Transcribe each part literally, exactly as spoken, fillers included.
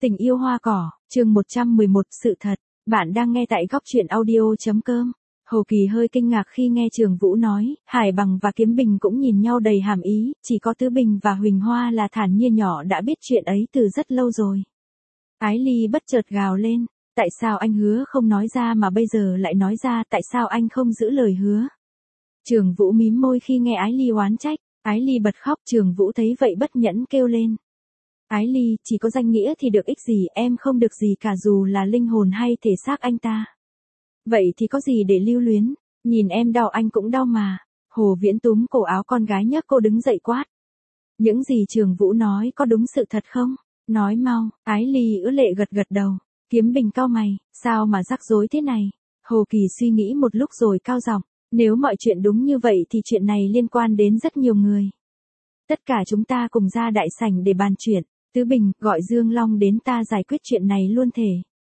Tình yêu hoa cỏ, chương một trăm mười một, sự thật. Bạn đang nghe tại góc truyện audio.com. Hồ Kỳ hơi kinh ngạc khi nghe Trường Vũ nói, Hải Bằng và Kiếm Bình cũng nhìn nhau đầy hàm ý, chỉ có Tứ Bình và Huỳnh Hoa là thản nhiên nhỏ đã biết chuyện ấy từ rất lâu rồi. Ái Ly bất chợt gào lên, tại sao anh hứa không nói ra mà bây giờ lại nói ra, tại sao anh không giữ lời hứa? Trường Vũ mím môi khi nghe Ái Ly oán trách, Ái Ly bật khóc, Trường Vũ thấy vậy bất nhẫn kêu lên. Ái Ly, chỉ có danh nghĩa thì được ích gì, em không được gì cả dù là linh hồn hay thể xác anh ta. Vậy thì có gì để lưu luyến, nhìn em đau anh cũng đau mà. Hồ Viễn túm cổ áo con gái nhấc cô đứng dậy quát. Những gì Trường Vũ nói có đúng sự thật không? Nói mau. Ái Ly ứa lệ gật gật đầu. Kiếm Bình cau mày, sao mà rắc rối thế này? Hồ Kỳ suy nghĩ một lúc rồi cao giọng, nếu mọi chuyện đúng như vậy thì chuyện này liên quan đến rất nhiều người. Tất cả chúng ta cùng ra đại sảnh để bàn chuyện. Tứ Bình, gọi Dương Long đến ta giải quyết chuyện này luôn thể.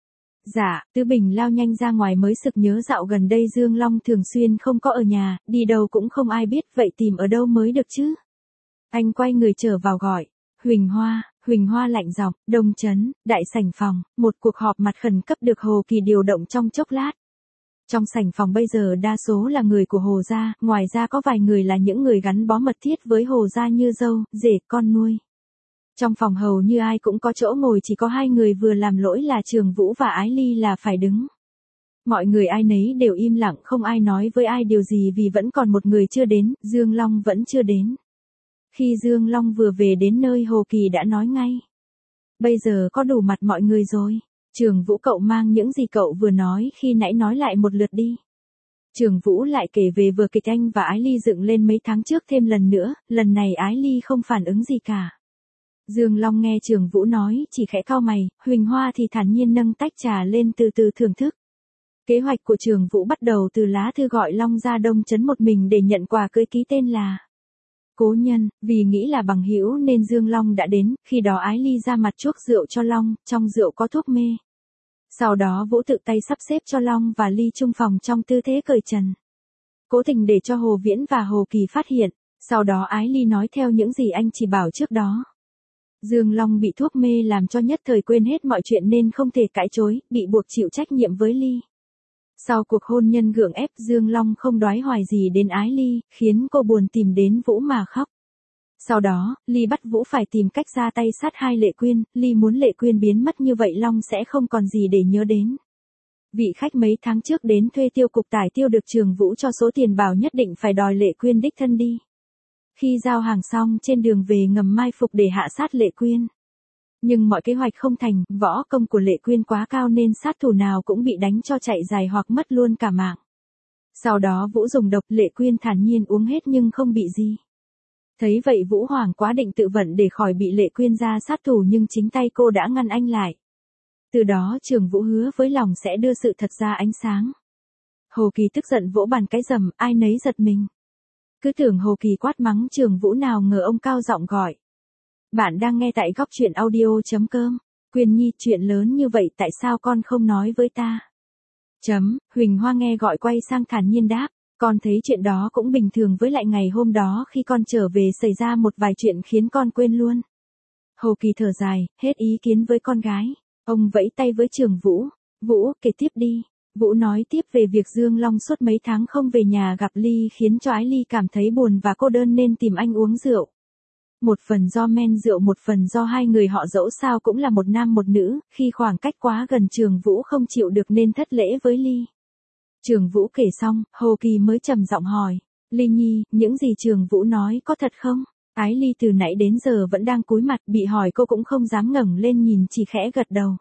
Dạ, Tứ Bình lao nhanh ra ngoài mới sực nhớ dạo gần đây Dương Long thường xuyên không có ở nhà, đi đâu cũng không ai biết, vậy tìm ở đâu mới được chứ? Anh quay người trở vào gọi, Huỳnh Hoa, Huỳnh Hoa lạnh giọng, Đông Trấn, đại sảnh phòng, một cuộc họp mặt khẩn cấp được Hồ Kỳ điều động trong chốc lát. Trong sảnh phòng bây giờ đa số là người của Hồ gia, ngoài ra có vài người là những người gắn bó mật thiết với Hồ gia như dâu, rể, con nuôi. Trong phòng hầu như ai cũng có chỗ ngồi, chỉ có hai người vừa làm lỗi là Trường Vũ và Ái Ly là phải đứng. Mọi người ai nấy đều im lặng, không ai nói với ai điều gì vì vẫn còn một người chưa đến, Dương Long vẫn chưa đến. Khi Dương Long vừa về đến nơi Hồ Kỳ đã nói ngay. Bây giờ có đủ mặt mọi người rồi. Trường Vũ, cậu mang những gì cậu vừa nói khi nãy nói lại một lượt đi. Trường Vũ lại kể về vở kịch anh và Ái Ly dựng lên mấy tháng trước thêm lần nữa, lần này Ái Ly không phản ứng gì cả. Dương Long nghe Trường Vũ nói, chỉ khẽ cau mày, Huỳnh Hoa thì thản nhiên nâng tách trà lên từ từ thưởng thức. Kế hoạch của Trường Vũ bắt đầu từ lá thư gọi Long ra Đông Trấn một mình để nhận quà cưới ký tên là Cố Nhân, vì nghĩ là bằng hữu nên Dương Long đã đến, khi đó Ái Ly ra mặt chuốc rượu cho Long, trong rượu có thuốc mê. Sau đó Vũ tự tay sắp xếp cho Long và Ly chung phòng trong tư thế cởi trần. Cố tình để cho Hồ Viễn và Hồ Kỳ phát hiện, sau đó Ái Ly nói theo những gì anh chỉ bảo trước đó. Dương Long bị thuốc mê làm cho nhất thời quên hết mọi chuyện nên không thể cãi chối, bị buộc chịu trách nhiệm với Ly. Sau cuộc hôn nhân gượng ép, Dương Long không đoái hoài gì đến Ái Ly, khiến cô buồn tìm đến Vũ mà khóc. Sau đó, Ly bắt Vũ phải tìm cách ra tay sát hai Lệ Quyên, Ly muốn Lệ Quyên biến mất như vậy Long sẽ không còn gì để nhớ đến. Vị khách mấy tháng trước đến thuê tiêu cục tải tiêu được Trường Vũ cho số tiền bảo nhất định phải đòi Lệ Quyên đích thân đi. Khi giao hàng xong trên đường về ngầm mai phục để hạ sát Lệ Quyên. Nhưng mọi kế hoạch không thành, võ công của Lệ Quyên quá cao nên sát thủ nào cũng bị đánh cho chạy dài hoặc mất luôn cả mạng. Sau đó Vũ dùng độc, Lệ Quyên thản nhiên uống hết nhưng không bị gì. Thấy vậy Vũ hoảng quá định tự vận để khỏi bị Lệ Quyên ra sát thủ nhưng chính tay cô đã ngăn anh lại. Từ đó Trường Vũ hứa với lòng sẽ đưa sự thật ra ánh sáng. Hồ Kỳ tức giận vỗ bàn cái rầm, ai nấy giật mình. Cứ tưởng Hồ Kỳ quát mắng Trường Vũ, nào ngờ ông cao giọng gọi. Bạn đang nghe tại góc truyện audio.com. Quyên Nhi, chuyện lớn như vậy tại sao con không nói với ta? Chấm, Huỳnh Hoa nghe gọi quay sang thản nhiên đáp. Con thấy chuyện đó cũng bình thường, với lại ngày hôm đó khi con trở về xảy ra một vài chuyện khiến con quên luôn. Hồ Kỳ thở dài, hết ý kiến với con gái. Ông vẫy tay với Trường Vũ. Vũ, kể tiếp đi. Vũ nói tiếp về việc Dương Long suốt mấy tháng không về nhà gặp Ly khiến cho Ái Ly cảm thấy buồn và cô đơn nên tìm anh uống rượu. Một phần do men rượu, một phần do hai người họ dẫu sao cũng là một nam một nữ, khi khoảng cách quá gần Trường Vũ không chịu được nên thất lễ với Ly. Trường Vũ kể xong, Hồ Kỳ mới trầm giọng hỏi, Ly Nhi, những gì Trường Vũ nói có thật không? Ái Ly từ nãy đến giờ vẫn đang cúi mặt, bị hỏi cô cũng không dám ngẩng lên nhìn, chỉ khẽ gật đầu.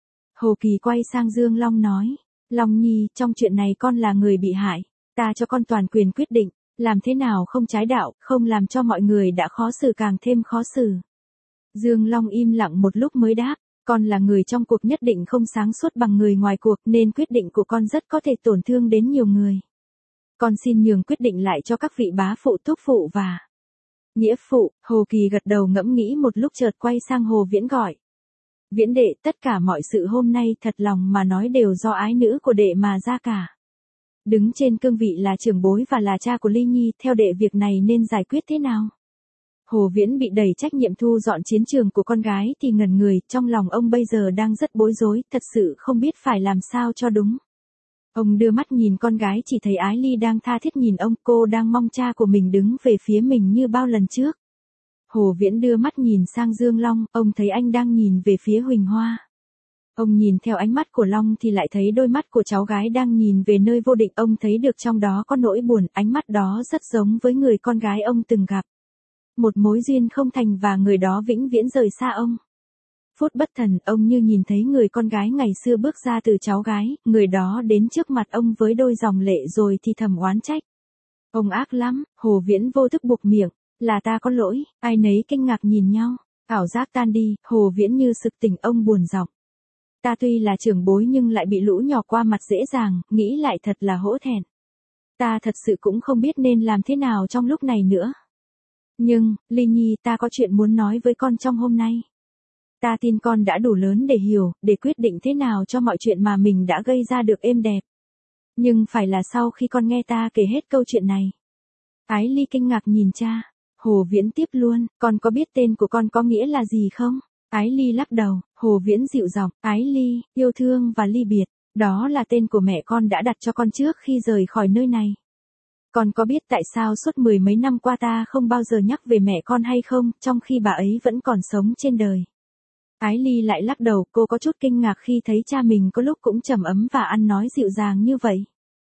Hồ Kỳ quay sang Dương Long nói, Long Nhi, trong chuyện này con là người bị hại, ta cho con toàn quyền quyết định, làm thế nào không trái đạo, không làm cho mọi người đã khó xử càng thêm khó xử. Dương Long im lặng một lúc mới đáp, con là người trong cuộc nhất định không sáng suốt bằng người ngoài cuộc nên quyết định của con rất có thể tổn thương đến nhiều người. Con xin nhường quyết định lại cho các vị bá phụ, thúc phụ và nghĩa phụ. Hồ Kỳ gật đầu ngẫm nghĩ một lúc chợt quay sang Hồ Viễn gọi. Viễn đệ, tất cả mọi sự hôm nay thật lòng mà nói đều do ái nữ của đệ mà ra cả. Đứng trên cương vị là trưởng bối và là cha của Ly Nhi, theo đệ việc này nên giải quyết thế nào? Hồ Viễn bị đẩy trách nhiệm thu dọn chiến trường của con gái thì ngẩn người, trong lòng ông bây giờ đang rất bối rối, thật sự không biết phải làm sao cho đúng. Ông đưa mắt nhìn con gái chỉ thấy Ái Ly đang tha thiết nhìn ông, cô đang mong cha của mình đứng về phía mình như bao lần trước. Hồ Viễn đưa mắt nhìn sang Dương Long, ông thấy anh đang nhìn về phía Huỳnh Hoa. Ông nhìn theo ánh mắt của Long thì lại thấy đôi mắt của cháu gái đang nhìn về nơi vô định, ông thấy được trong đó có nỗi buồn, ánh mắt đó rất giống với người con gái ông từng gặp. Một mối duyên không thành và người đó vĩnh viễn rời xa ông. Phút bất thần, ông như nhìn thấy người con gái ngày xưa bước ra từ cháu gái, người đó đến trước mặt ông với đôi dòng lệ rồi thì thầm oán trách. Ông ác lắm, Hồ Viễn vô thức buộc miệng, là ta có lỗi, ai nấy kinh ngạc nhìn nhau, ảo giác tan đi, Hồ Viễn như sực tỉnh, ông buồn giọng. Ta tuy là trưởng bối nhưng lại bị lũ nhỏ qua mặt dễ dàng, nghĩ lại thật là hổ thẹn. Ta thật sự cũng không biết nên làm thế nào trong lúc này nữa. Nhưng, Ly Nhi, ta có chuyện muốn nói với con trong hôm nay. Ta tin con đã đủ lớn để hiểu, để quyết định thế nào cho mọi chuyện mà mình đã gây ra được êm đẹp. Nhưng phải là sau khi con nghe ta kể hết câu chuyện này. Ái Ly kinh ngạc nhìn cha. Hồ Viễn tiếp luôn, con có biết tên của con có nghĩa là gì không? Ái Ly lắc đầu, Hồ Viễn dịu giọng, Ái Ly, yêu thương và ly biệt, đó là tên của mẹ con đã đặt cho con trước khi rời khỏi nơi này. Con có biết tại sao suốt mười mấy năm qua ta không bao giờ nhắc về mẹ con hay không, trong khi bà ấy vẫn còn sống trên đời? Ái Ly lại lắc đầu, cô có chút kinh ngạc khi thấy cha mình có lúc cũng trầm ấm và ăn nói dịu dàng như vậy.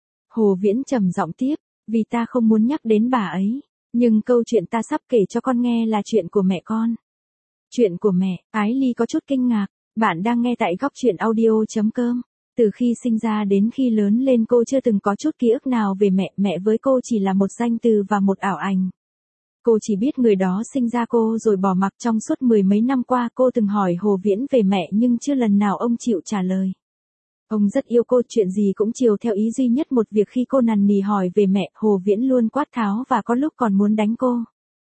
Hồ Viễn trầm giọng tiếp, vì ta không muốn nhắc đến bà ấy, nhưng câu chuyện ta sắp kể cho con nghe là chuyện của mẹ con. Chuyện của mẹ, Ái Ly có chút kinh ngạc, bạn đang nghe tại góc truyện audio chấm com. Từ khi sinh ra đến khi lớn lên cô chưa từng có chút ký ức nào về mẹ, mẹ với cô chỉ là một danh từ và một ảo ảnh. Cô chỉ biết người đó sinh ra cô rồi bỏ mặc. Trong suốt mười mấy năm qua cô từng hỏi Hồ Viễn về mẹ nhưng chưa lần nào ông chịu trả lời. Ông rất yêu cô, chuyện gì cũng chiều theo ý, duy nhất một việc khi cô nằn nì hỏi về mẹ, Hồ Viễn luôn quát tháo và có lúc còn muốn đánh cô.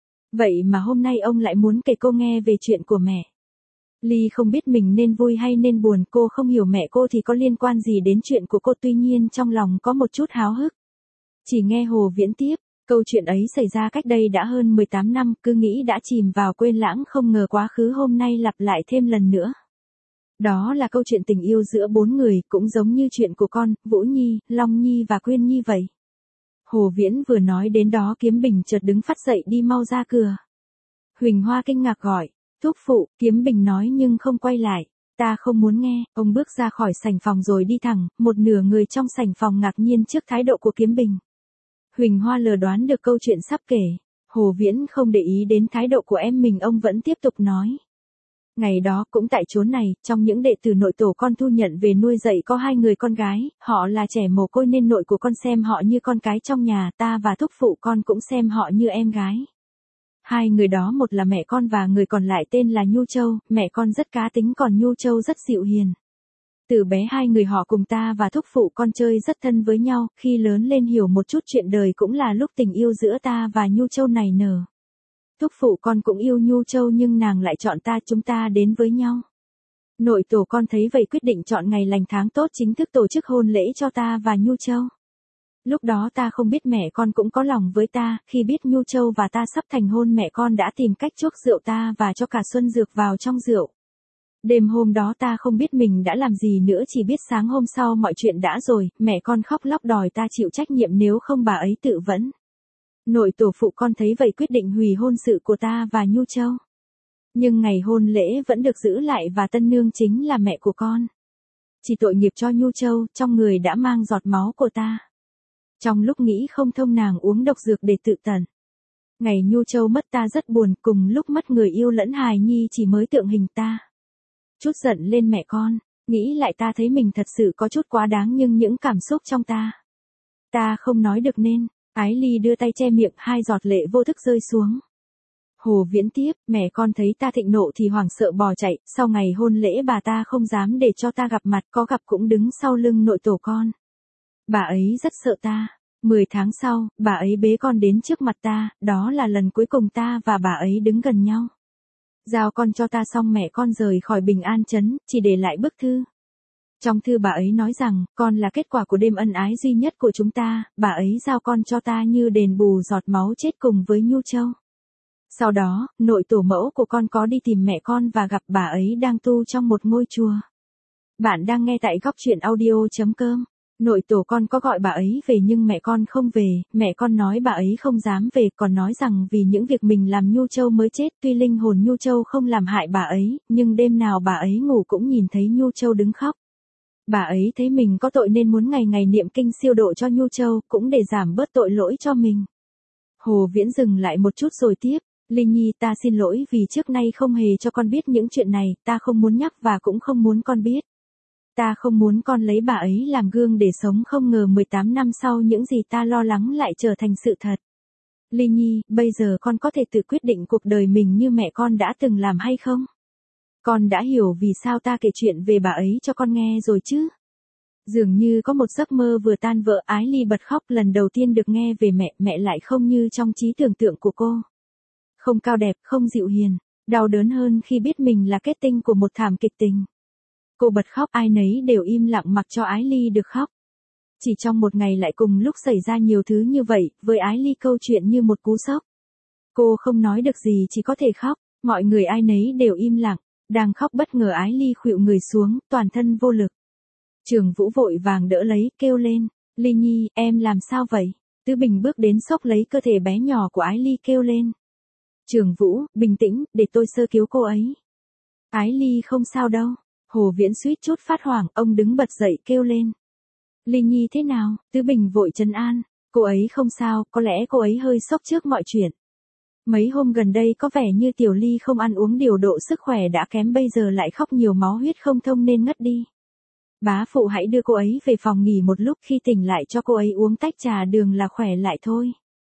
Vậy mà hôm nay ông lại muốn kể cô nghe về chuyện của mẹ. Ly không biết mình nên vui hay nên buồn, cô không hiểu mẹ cô thì có liên quan gì đến chuyện của cô, tuy nhiên trong lòng có một chút háo hức. Chỉ nghe Hồ Viễn tiếp, câu chuyện ấy xảy ra cách đây đã hơn mười tám năm, cứ nghĩ đã chìm vào quên lãng, không ngờ quá khứ hôm nay lặp lại thêm lần nữa. Đó là câu chuyện tình yêu giữa bốn người, cũng giống như chuyện của con, Vũ Nhi, Long Nhi và Quyên Nhi vậy. Hồ Viễn vừa nói đến đó Kiếm Bình chợt đứng phắt dậy đi mau ra cửa. Huỳnh Hoa kinh ngạc gọi, thúc phụ, Kiếm Bình nói nhưng không quay lại, ta không muốn nghe. Ông bước ra khỏi sảnh phòng rồi đi thẳng, một nửa người trong sảnh phòng ngạc nhiên trước thái độ của Kiếm Bình. Huỳnh Hoa lờ đoán được câu chuyện sắp kể, Hồ Viễn không để ý đến thái độ của em mình, ông vẫn tiếp tục nói. Ngày đó cũng tại chốn này, trong những đệ tử nội tổ con thu nhận về nuôi dạy có hai người con gái, họ là trẻ mồ côi nên nội của con xem họ như con cái trong nhà, ta và thúc phụ con cũng xem họ như em gái. Hai người đó một là mẹ con và người còn lại tên là Nhu Châu, mẹ con rất cá tính còn Nhu Châu rất dịu hiền. Từ bé hai người họ cùng ta và thúc phụ con chơi rất thân với nhau, khi lớn lên hiểu một chút chuyện đời cũng là lúc tình yêu giữa ta và Nhu Châu nảy nở. Thúc phụ con cũng yêu Nhu Châu nhưng nàng lại chọn ta, chúng ta đến với nhau. Nội tổ con thấy vậy quyết định chọn ngày lành tháng tốt chính thức tổ chức hôn lễ cho ta và Nhu Châu. Lúc đó ta không biết mẹ con cũng có lòng với ta, khi biết Nhu Châu và ta sắp thành hôn mẹ con đã tìm cách chuốc rượu ta và cho cả xuân dược vào trong rượu. Đêm hôm đó ta không biết mình đã làm gì nữa, chỉ biết sáng hôm sau mọi chuyện đã rồi, mẹ con khóc lóc đòi ta chịu trách nhiệm nếu không bà ấy tự vẫn. Nội tổ phụ con thấy vậy quyết định hủy hôn sự của ta và Nhu Châu. Nhưng ngày hôn lễ vẫn được giữ lại và tân nương chính là mẹ của con. Chỉ tội nghiệp cho Nhu Châu, trong người đã mang giọt máu của ta. Trong lúc nghĩ không thông nàng uống độc dược để tự tận. Ngày Nhu Châu mất ta rất buồn, cùng lúc mất người yêu lẫn hài nhi chỉ mới tượng hình ta. Chút giận lên mẹ con, nghĩ lại ta thấy mình thật sự có chút quá đáng nhưng những cảm xúc trong ta. Ta không nói được nên, Ái Ly đưa tay che miệng, hai giọt lệ vô thức rơi xuống. Hồ Viễn tiếp, mẹ con thấy ta thịnh nộ thì hoảng sợ bỏ chạy, sau ngày hôn lễ bà ta không dám để cho ta gặp mặt, có gặp cũng đứng sau lưng nội tổ con. Bà ấy rất sợ ta. Mười tháng sau, bà ấy bế con đến trước mặt ta, đó là lần cuối cùng ta và bà ấy đứng gần nhau. Giao con cho ta xong mẹ con rời khỏi Bình An Trấn, chỉ để lại bức thư. Trong thư bà ấy nói rằng, con là kết quả của đêm ân ái duy nhất của chúng ta, bà ấy giao con cho ta như đền bù giọt máu chết cùng với Nhu Châu. Sau đó, nội tổ mẫu của con có đi tìm mẹ con và gặp bà ấy đang tu trong một ngôi chùa. Bạn đang nghe tại góc truyện audio.com. Nội tổ con có gọi bà ấy về nhưng mẹ con không về, mẹ con nói bà ấy không dám về, còn nói rằng vì những việc mình làm Nhu Châu mới chết. Tuy linh hồn Nhu Châu không làm hại bà ấy, nhưng đêm nào bà ấy ngủ cũng nhìn thấy Nhu Châu đứng khóc. Bà ấy thấy mình có tội nên muốn ngày ngày niệm kinh siêu độ cho Nhu Châu, cũng để giảm bớt tội lỗi cho mình. Hồ Viễn dừng lại một chút rồi tiếp. Linh Nhi, ta xin lỗi vì trước nay không hề cho con biết những chuyện này, ta không muốn nhắc và cũng không muốn con biết. Ta không muốn con lấy bà ấy làm gương để sống, không ngờ mười tám năm sau những gì ta lo lắng lại trở thành sự thật. Linh Nhi, bây giờ con có thể tự quyết định cuộc đời mình như mẹ con đã từng làm hay không? Con đã hiểu vì sao ta kể chuyện về bà ấy cho con nghe rồi chứ? Dường như có một giấc mơ vừa tan vỡ, Ái Ly bật khóc lần đầu tiên được nghe về mẹ, mẹ lại không như trong trí tưởng tượng của cô. Không cao đẹp, không dịu hiền, đau đớn hơn khi biết mình là kết tinh của một thảm kịch tình. Cô bật khóc, ai nấy đều im lặng mặc cho Ái Ly được khóc. Chỉ trong một ngày lại cùng lúc xảy ra nhiều thứ như vậy, với Ái Ly câu chuyện như một cú sốc. Cô không nói được gì, chỉ có thể khóc, mọi người ai nấy đều im lặng, đang khóc bất ngờ Ái Ly khuỵu người xuống, toàn thân vô lực. Trường Vũ vội vàng đỡ lấy, kêu lên, Ly Nhi, em làm sao vậy? Tứ Bình bước đến xốc lấy cơ thể bé nhỏ của Ái Ly kêu lên. Trường Vũ, bình tĩnh, để tôi sơ cứu cô ấy. Ái Ly không sao đâu. Hồ Viễn suýt chút phát hoảng, ông đứng bật dậy kêu lên. Ly Nhi thế nào? Tứ Bình vội trấn an. Cô ấy không sao, có lẽ cô ấy hơi sốc trước mọi chuyện. Mấy hôm gần đây có vẻ như Tiểu Ly không ăn uống điều độ, sức khỏe đã kém, bây giờ lại khóc nhiều, máu huyết không thông nên ngất đi. Bá phụ hãy đưa cô ấy về phòng nghỉ một lúc, khi tỉnh lại cho cô ấy uống tách trà đường là khỏe lại thôi.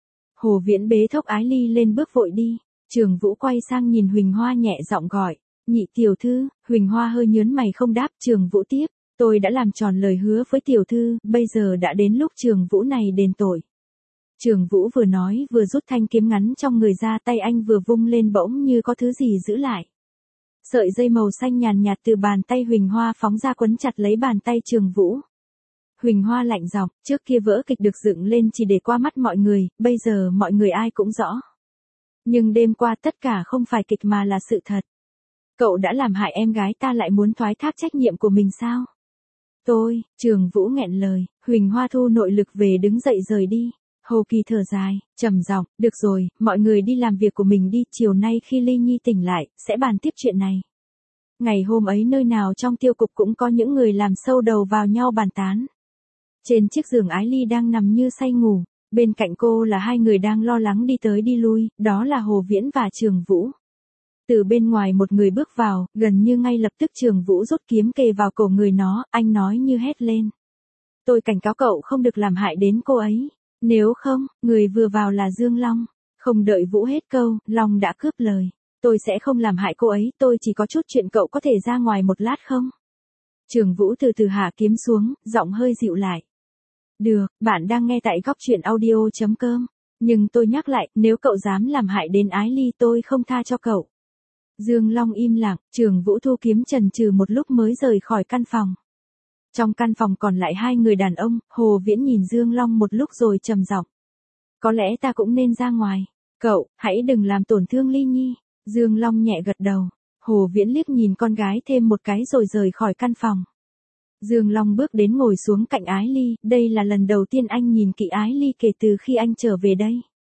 Hồ Viễn bế thốc Ái Ly lên bước vội đi. Trường Vũ quay sang nhìn Huỳnh Hoa nhẹ giọng gọi. Nhị tiểu thư. Huỳnh Hoa hơi nhớn mày không đáp. Trường Vũ tiếp. Tôi đã làm tròn lời hứa với tiểu thư, bây giờ đã đến lúc Trường Vũ này đền tội. Trường Vũ vừa nói vừa rút thanh kiếm ngắn trong người ra, tay anh vừa vung lên bỗng như có thứ gì giữ lại. Sợi dây màu xanh nhàn nhạt từ bàn tay Huỳnh Hoa phóng ra quấn chặt lấy bàn tay Trường Vũ. Huỳnh Hoa lạnh giọng, trước kia vở kịch được dựng lên chỉ để qua mắt mọi người, bây giờ mọi người ai cũng rõ. Nhưng đêm qua tất cả không phải kịch mà là sự thật. Cậu đã làm hại em gái ta, lại muốn thoái thác trách nhiệm của mình sao? Tôi, Trường Vũ nghẹn lời. Huỳnh Hoa thu nội lực về đứng dậy rời đi. Hồ Kỳ thở dài, trầm giọng, được rồi, mọi người đi làm việc của mình đi, chiều nay khi Ly Nhi tỉnh lại, sẽ bàn tiếp chuyện này. Ngày hôm ấy nơi nào trong tiêu cục cũng có những người làm sâu đầu vào nhau bàn tán. Trên chiếc giường Ái Ly đang nằm như say ngủ, bên cạnh cô là hai người đang lo lắng đi tới đi lui, đó là Hồ Viễn và Trường Vũ. Từ bên ngoài một người bước vào, gần như ngay lập tức Trường Vũ rút kiếm kề vào cổ người nó, anh nói như hét lên. Tôi cảnh cáo cậu không được làm hại đến cô ấy. Nếu không, người vừa vào là Dương Long. Không đợi Vũ hết câu, Long đã cướp lời. Tôi sẽ không làm hại cô ấy, tôi chỉ có chút chuyện, cậu có thể ra ngoài một lát không? Trường Vũ từ từ hạ kiếm xuống, giọng hơi dịu lại. Được, bạn đang nghe tại góc truyện audio.com. Nhưng tôi nhắc lại, nếu cậu dám làm hại đến Ái Ly tôi không tha cho cậu. Dương Long im lặng, Trường Vũ thu kiếm chần chừ một lúc mới rời khỏi căn phòng. Trong căn phòng còn lại hai người đàn ông, Hồ Viễn nhìn Dương Long một lúc rồi trầm giọng. Có lẽ ta cũng nên ra ngoài. Cậu, hãy đừng làm tổn thương Ly Nhi. Dương Long nhẹ gật đầu. Hồ Viễn liếc nhìn con gái thêm một cái rồi rời khỏi căn phòng. Dương Long bước đến ngồi xuống cạnh Ái Ly, đây là lần đầu tiên anh nhìn kỹ Ái Ly kể từ khi anh trở về đây.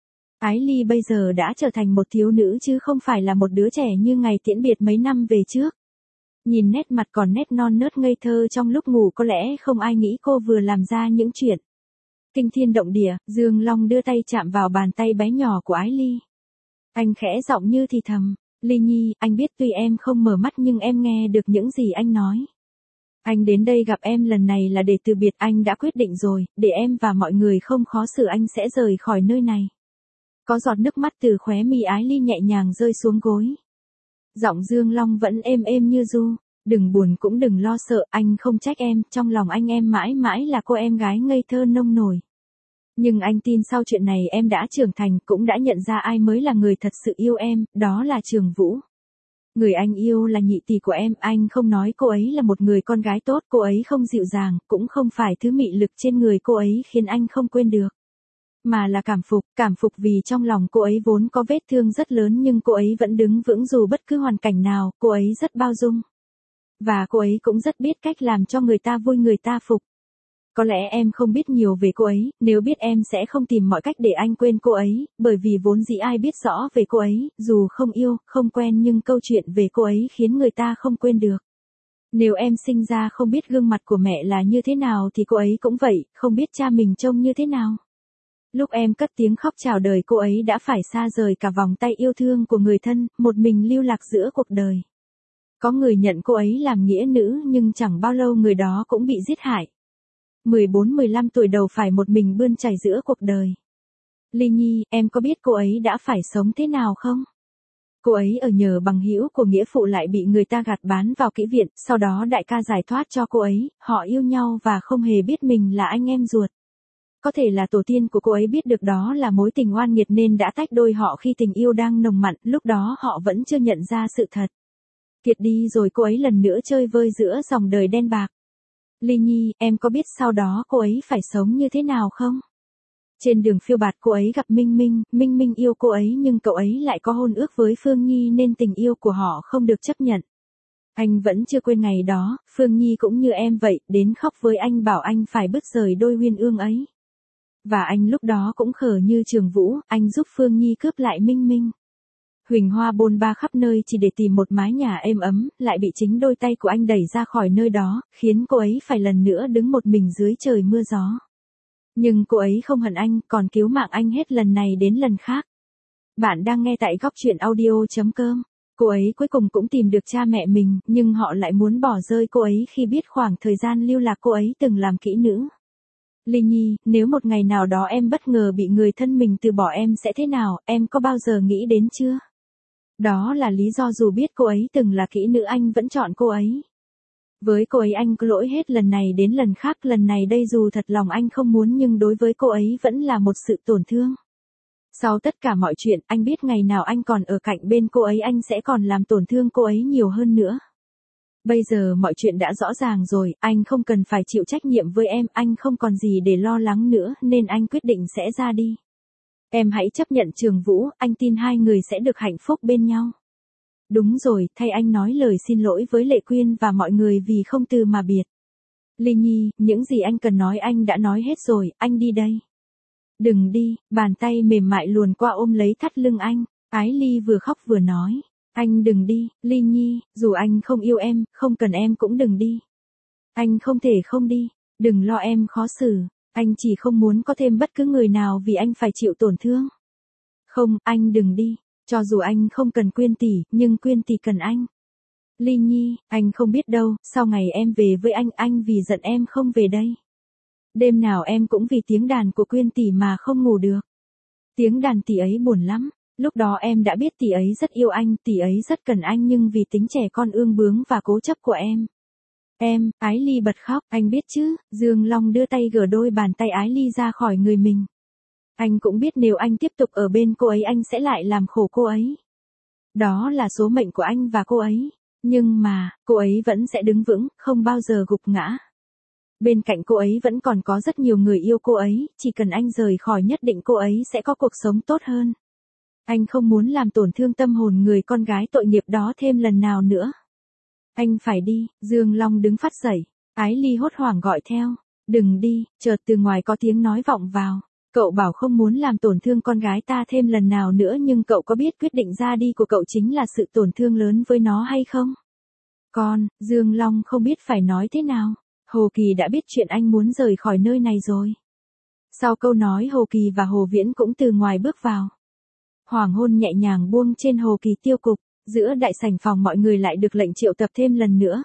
Ái Ly bây giờ đã trở thành một thiếu nữ chứ không phải là một đứa trẻ như ngày tiễn biệt mấy năm về trước. Nhìn nét mặt còn nét non nớt ngây thơ trong lúc ngủ, có lẽ không ai nghĩ cô vừa làm ra những chuyện kinh thiên động địa. Dương Long đưa tay chạm vào bàn tay bé nhỏ của Ái Ly. Anh khẽ giọng như thì thầm, Ly Nhi, anh biết tuy em không mở mắt nhưng em nghe được những gì anh nói. Anh đến đây gặp em lần này là để từ biệt, anh đã quyết định rồi, để em và mọi người không khó xử anh sẽ rời khỏi nơi này. Có giọt nước mắt từ khóe mi Ái Ly nhẹ nhàng rơi xuống gối. Giọng Dương Long vẫn êm êm như ru, đừng buồn cũng đừng lo sợ, anh không trách em, trong lòng anh em mãi mãi là cô em gái ngây thơ nông nổi. Nhưng anh tin sau chuyện này em đã trưởng thành, cũng đã nhận ra ai mới là người thật sự yêu em, đó là Trường Vũ. Người anh yêu là nhị tỷ của em, anh không nói cô ấy là một người con gái tốt, cô ấy không dịu dàng, cũng không phải thứ mị lực trên người cô ấy khiến anh không quên được. mà là cảm phục, cảm phục vì trong lòng cô ấy vốn có vết thương rất lớn nhưng cô ấy vẫn đứng vững dù bất cứ hoàn cảnh nào, cô ấy rất bao dung. Và cô ấy cũng rất biết cách làm cho người ta vui người ta phục. Có lẽ em không biết nhiều về cô ấy, nếu biết em sẽ không tìm mọi cách để anh quên cô ấy, bởi vì vốn dĩ ai biết rõ về cô ấy, dù không yêu, không quen nhưng câu chuyện về cô ấy khiến người ta không quên được. Nếu em sinh ra không biết gương mặt của mẹ là như thế nào thì cô ấy cũng vậy, không biết cha mình trông như thế nào. Lúc em cất tiếng khóc chào đời cô ấy đã phải xa rời cả vòng tay yêu thương của người thân, một mình lưu lạc giữa cuộc đời. Có người nhận cô ấy làm nghĩa nữ nhưng chẳng bao lâu người đó cũng bị giết hại. mười bốn mười lăm tuổi đầu phải một mình bươn chải giữa cuộc đời. Ly Nhi, em có biết cô ấy đã phải sống thế nào không? Cô ấy ở nhờ bằng hữu của nghĩa phụ lại bị người ta gạt bán vào kỹ viện, sau đó đại ca giải thoát cho cô ấy, họ yêu nhau và không hề biết mình là anh em ruột. Có thể là tổ tiên của cô ấy biết được đó là mối tình oan nghiệt nên đã tách đôi họ khi tình yêu đang nồng mặn, lúc đó họ vẫn chưa nhận ra sự thật. Kiệt đi rồi cô ấy lần nữa chơi vơi giữa dòng đời đen bạc. Ly Nhi, em có biết sau đó cô ấy phải sống như thế nào không? Trên đường phiêu bạt cô ấy gặp Minh Minh, Minh Minh yêu cô ấy nhưng cậu ấy lại có hôn ước với Phương Nhi nên tình yêu của họ không được chấp nhận. Anh vẫn chưa quên ngày đó, Phương Nhi cũng như em vậy, đến khóc với anh bảo anh phải bước rời đôi uyên ương ấy. Và anh lúc đó cũng khờ như Trường Vũ, anh giúp Phương Nhi cướp lại Minh Minh. Huỳnh Hoa bôn ba khắp nơi chỉ để tìm một mái nhà êm ấm, lại bị chính đôi tay của anh đẩy ra khỏi nơi đó, khiến cô ấy phải lần nữa đứng một mình dưới trời mưa gió. Nhưng cô ấy không hận anh, còn cứu mạng anh hết lần này đến lần khác. Bạn đang nghe tại góc truyện audio chấm com. Cô ấy cuối cùng cũng tìm được cha mẹ mình, nhưng họ lại muốn bỏ rơi cô ấy khi biết khoảng thời gian lưu lạc cô ấy từng làm kỹ nữ. Ly Nhi, nếu một ngày nào đó em bất ngờ bị người thân mình từ bỏ em sẽ thế nào, em có bao giờ nghĩ đến chưa? Đó là lý do dù biết cô ấy từng là kỹ nữ anh vẫn chọn cô ấy. Với cô ấy anh có lỗi hết lần này đến lần khác, lần này đây dù thật lòng anh không muốn nhưng đối với cô ấy vẫn là một sự tổn thương. Sau tất cả mọi chuyện, anh biết ngày nào anh còn ở cạnh bên cô ấy anh sẽ còn làm tổn thương cô ấy nhiều hơn nữa. Bây giờ mọi chuyện đã rõ ràng rồi, anh không cần phải chịu trách nhiệm với em, anh không còn gì để lo lắng nữa nên anh quyết định sẽ ra đi. Em hãy chấp nhận Trường Vũ, anh tin hai người sẽ được hạnh phúc bên nhau. Đúng rồi, thay anh nói lời xin lỗi với Lệ Quyên và mọi người vì không từ mà biệt. Ly Nhi, những gì anh cần nói anh đã nói hết rồi, anh đi đây. Đừng đi, bàn tay mềm mại luồn qua ôm lấy thắt lưng anh, Ái Ly vừa khóc vừa nói. Anh đừng đi, Ly Nhi, dù anh không yêu em, không cần em cũng đừng đi. Anh không thể không đi, đừng lo em khó xử, anh chỉ không muốn có thêm bất cứ người nào vì anh phải chịu tổn thương. Không, anh đừng đi, cho dù anh không cần Quyên tỷ, nhưng Quyên tỷ cần anh. Ly Nhi, anh không biết đâu, sau ngày em về với anh, anh vì giận em không về đây. Đêm nào em cũng vì tiếng đàn của Quyên tỷ mà không ngủ được. Tiếng đàn tỷ ấy buồn lắm. Lúc đó em đã biết tỷ ấy rất yêu anh, tỷ ấy rất cần anh nhưng vì tính trẻ con ương bướng và cố chấp của em. Em, Ái Ly bật khóc, anh biết chứ, Dương Long đưa tay gỡ đôi bàn tay Ái Ly ra khỏi người mình. Anh cũng biết nếu anh tiếp tục ở bên cô ấy anh sẽ lại làm khổ cô ấy. Đó là số mệnh của anh và cô ấy. Nhưng mà, cô ấy vẫn sẽ đứng vững, không bao giờ gục ngã. Bên cạnh cô ấy vẫn còn có rất nhiều người yêu cô ấy, chỉ cần anh rời khỏi nhất định cô ấy sẽ có cuộc sống tốt hơn. Anh không muốn làm tổn thương tâm hồn người con gái tội nghiệp đó thêm lần nào nữa. Anh phải đi, Dương Long đứng phát dậy. Ái Ly hốt hoảng gọi theo. Đừng đi, chợt từ ngoài có tiếng nói vọng vào. Cậu bảo không muốn làm tổn thương con gái ta thêm lần nào nữa nhưng cậu có biết quyết định ra đi của cậu chính là sự tổn thương lớn với nó hay không? Con, Dương Long không biết phải nói thế nào. Hồ Kỳ đã biết chuyện anh muốn rời khỏi nơi này rồi. Sau câu nói Hồ Kỳ và Hồ Viễn cũng từ ngoài bước vào. Hoàng hôn nhẹ nhàng buông trên Hồ Kỳ tiêu cục, giữa đại sảnh phòng mọi người lại được lệnh triệu tập thêm lần nữa.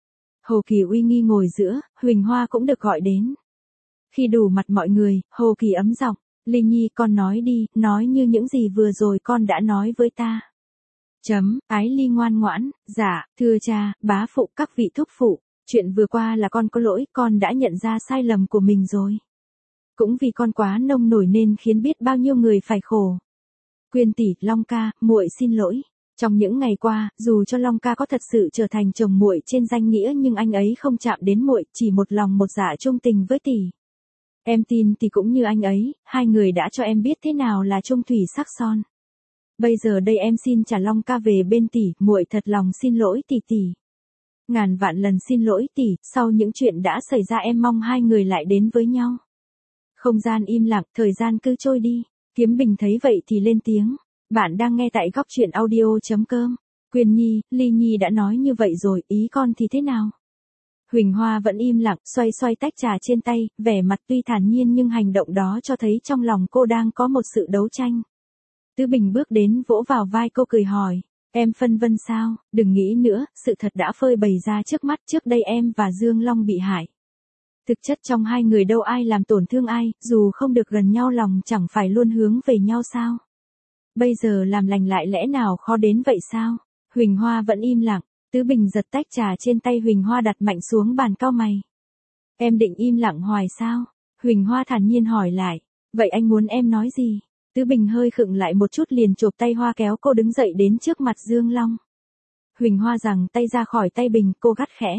Hồ Kỳ uy nghi ngồi giữa, Huỳnh Hoa cũng được gọi đến. Khi đủ mặt mọi người, Hồ Kỳ ấm giọng, Ly Nhi con nói đi, nói như những gì vừa rồi con đã nói với ta. Chấm, Ái Ly ngoan ngoãn, dạ, thưa cha, bá phụ các vị thúc phụ, chuyện vừa qua là con có lỗi, con đã nhận ra sai lầm của mình rồi. Cũng vì con quá nông nổi nên khiến biết bao nhiêu người phải khổ. Quyên tỷ, Long ca, muội xin lỗi. Trong những ngày qua, dù cho Long ca có thật sự trở thành chồng muội trên danh nghĩa nhưng anh ấy không chạm đến muội, chỉ một lòng một dạ chung tình với tỷ. Em tin thì cũng như anh ấy, hai người đã cho em biết thế nào là chung thủy sắc son. Bây giờ đây em xin trả Long ca về bên tỷ, muội thật lòng xin lỗi tỷ tỷ. Ngàn vạn lần xin lỗi tỷ, sau những chuyện đã xảy ra em mong hai người lại đến với nhau. Không gian im lặng, thời gian cứ trôi đi. Kiếm Bình thấy vậy thì lên tiếng. Bạn đang nghe tại góc truyện audio.com. Quyên Nhi, Ly Nhi đã nói như vậy rồi, ý con thì thế nào? Huỳnh Hoa vẫn im lặng, xoay xoay tách trà trên tay, vẻ mặt tuy thản nhiên nhưng hành động đó cho thấy trong lòng cô đang có một sự đấu tranh. Tứ Bình bước đến vỗ vào vai cô cười hỏi. Em phân vân sao, đừng nghĩ nữa, sự thật đã phơi bày ra trước mắt, trước đây em và Dương Long bị hại. Thực chất trong hai người đâu ai làm tổn thương ai, dù không được gần nhau lòng chẳng phải luôn hướng về nhau sao? Bây giờ làm lành lại lẽ nào khó đến vậy sao? Huỳnh Hoa vẫn im lặng, Tứ Bình giật tách trà trên tay Huỳnh Hoa đặt mạnh xuống bàn cau mày. Em định im lặng hoài sao? Huỳnh Hoa thản nhiên hỏi lại, vậy anh muốn em nói gì? Tứ Bình hơi khựng lại một chút liền chộp tay Hoa kéo cô đứng dậy đến trước mặt Dương Long. Huỳnh Hoa giằng tay ra khỏi tay Bình, cô gắt khẽ.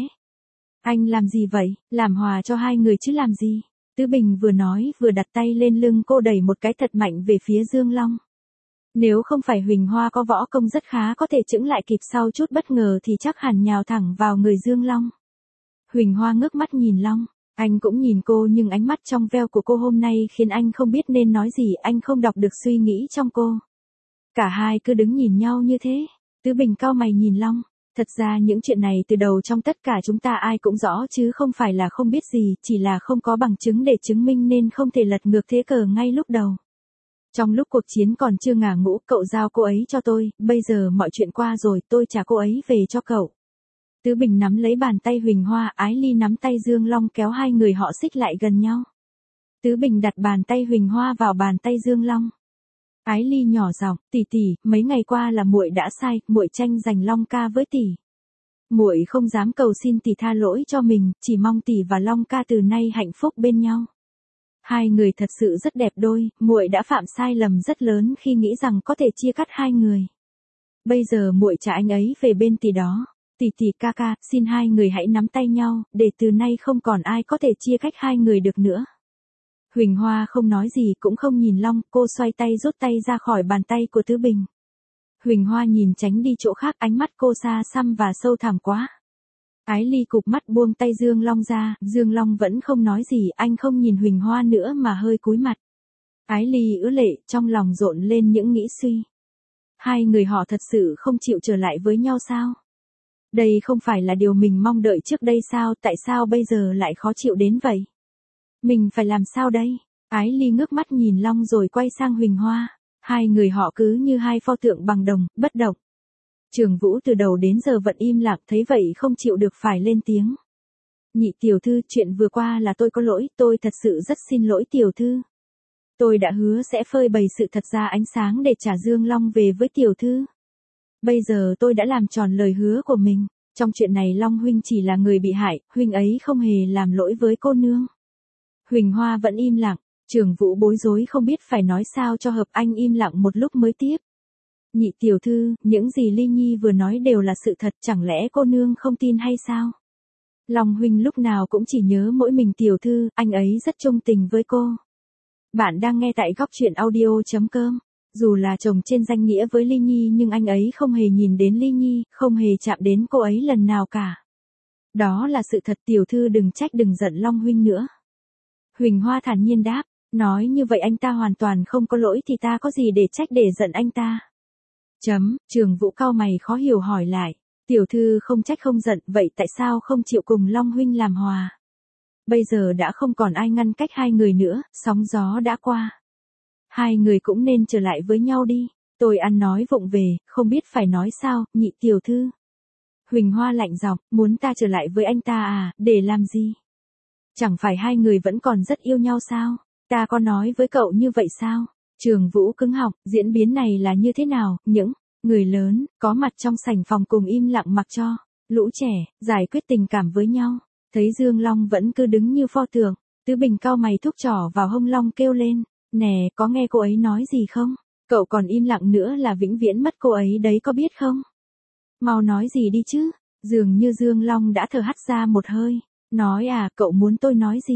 Anh làm gì vậy, làm hòa cho hai người chứ làm gì? Tứ Bình vừa nói vừa đặt tay lên lưng cô đẩy một cái thật mạnh về phía Dương Long. Nếu không phải Huỳnh Hoa có võ công rất khá có thể chững lại kịp sau chút bất ngờ thì chắc hẳn nhào thẳng vào người Dương Long. Huỳnh Hoa ngước mắt nhìn Long, anh cũng nhìn cô nhưng ánh mắt trong veo của cô hôm nay khiến anh không biết nên nói gì, anh không đọc được suy nghĩ trong cô. Cả hai cứ đứng nhìn nhau như thế. Tứ Bình cau mày nhìn Long. Thật ra những chuyện này từ đầu trong tất cả chúng ta ai cũng rõ chứ không phải là không biết gì, chỉ là không có bằng chứng để chứng minh nên không thể lật ngược thế cờ ngay lúc đầu. Trong lúc cuộc chiến còn chưa ngả ngũ, cậu giao cô ấy cho tôi, bây giờ mọi chuyện qua rồi, tôi trả cô ấy về cho cậu. Tứ Bình nắm lấy bàn tay Huỳnh Hoa, Ái Ly nắm tay Dương Long kéo hai người họ xích lại gần nhau. Tứ Bình đặt bàn tay Huỳnh Hoa vào bàn tay Dương Long. Ái Ly nhỏ giọng, tỷ tỷ, mấy ngày qua là muội đã sai, muội tranh giành Long ca với tỷ. Muội không dám cầu xin tỷ tha lỗi cho mình, chỉ mong tỷ và Long ca từ nay hạnh phúc bên nhau. Hai người thật sự rất đẹp đôi, muội đã phạm sai lầm rất lớn khi nghĩ rằng có thể chia cắt hai người. Bây giờ muội trả anh ấy về bên tỷ đó. Tỷ tỷ ca ca, xin hai người hãy nắm tay nhau, để từ nay không còn ai có thể chia cách hai người được nữa. Huỳnh Hoa không nói gì cũng không nhìn Long, cô xoay tay rút tay ra khỏi bàn tay của Tứ Bình. Huỳnh Hoa nhìn tránh đi chỗ khác, ánh mắt cô xa xăm và sâu thẳm quá. Ái Ly cụp mắt buông tay Dương Long ra, Dương Long vẫn không nói gì, anh không nhìn Huỳnh Hoa nữa mà hơi cúi mặt. Ái Ly ứa lệ, trong lòng rộn lên những nghĩ suy. Hai người họ thật sự không chịu trở lại với nhau sao? Đây không phải là điều mình mong đợi trước đây sao, tại sao bây giờ lại khó chịu đến vậy? Mình phải làm sao đây? Ái Ly ngước mắt nhìn Long rồi quay sang Huỳnh Hoa. Hai người họ cứ như hai pho tượng bằng đồng, bất động. Trường Vũ từ đầu đến giờ vẫn im lặng, thấy vậy không chịu được phải lên tiếng. Nhị tiểu thư, chuyện vừa qua là tôi có lỗi, tôi thật sự rất xin lỗi tiểu thư. Tôi đã hứa sẽ phơi bày sự thật ra ánh sáng để trả Dương Long về với tiểu thư. Bây giờ tôi đã làm tròn lời hứa của mình. Trong chuyện này Long huynh chỉ là người bị hại, huynh ấy không hề làm lỗi với cô nương. Huỳnh Hoa vẫn im lặng, Trường Vũ bối rối không biết phải nói sao cho hợp, anh im lặng một lúc mới tiếp. Nhị tiểu thư, những gì Ly Nhi vừa nói đều là sự thật, chẳng lẽ cô nương không tin hay sao? Long huynh lúc nào cũng chỉ nhớ mỗi mình tiểu thư, anh ấy rất trung tình với cô. Bạn đang nghe tại góc truyện audio.com. Dù là chồng trên danh nghĩa với Ly Nhi nhưng anh ấy không hề nhìn đến Ly Nhi, không hề chạm đến cô ấy lần nào cả. Đó là sự thật, tiểu thư đừng trách đừng giận Long huynh nữa. Huỳnh Hoa thản nhiên đáp, nói như vậy anh ta hoàn toàn không có lỗi thì ta có gì để trách để giận anh ta. Chấm, Trường Vũ cau mày khó hiểu hỏi lại, tiểu thư không trách không giận, vậy tại sao không chịu cùng Long huynh làm hòa? Bây giờ đã không còn ai ngăn cách hai người nữa, sóng gió đã qua. Hai người cũng nên trở lại với nhau đi, tôi ăn nói vụng về, không biết phải nói sao, nhị tiểu thư. Huỳnh Hoa lạnh giọng, muốn ta trở lại với anh ta à, để làm gì? Chẳng phải hai người vẫn còn rất yêu nhau sao? Ta có nói với cậu như vậy sao? Trường Vũ cứng họng, diễn biến này là như thế nào? Những người lớn có mặt trong sảnh phòng cùng im lặng mặc cho lũ trẻ giải quyết tình cảm với nhau. Thấy Dương Long vẫn cứ đứng như pho tượng, Tứ Bình cau mày thúc trỏ vào hông Long kêu lên, nè, có nghe cô ấy nói gì không? Cậu còn im lặng nữa là vĩnh viễn mất cô ấy đấy có biết không? Mau nói gì đi chứ? Dường như Dương Long đã thở hắt ra một hơi. Nói à, cậu muốn tôi nói gì?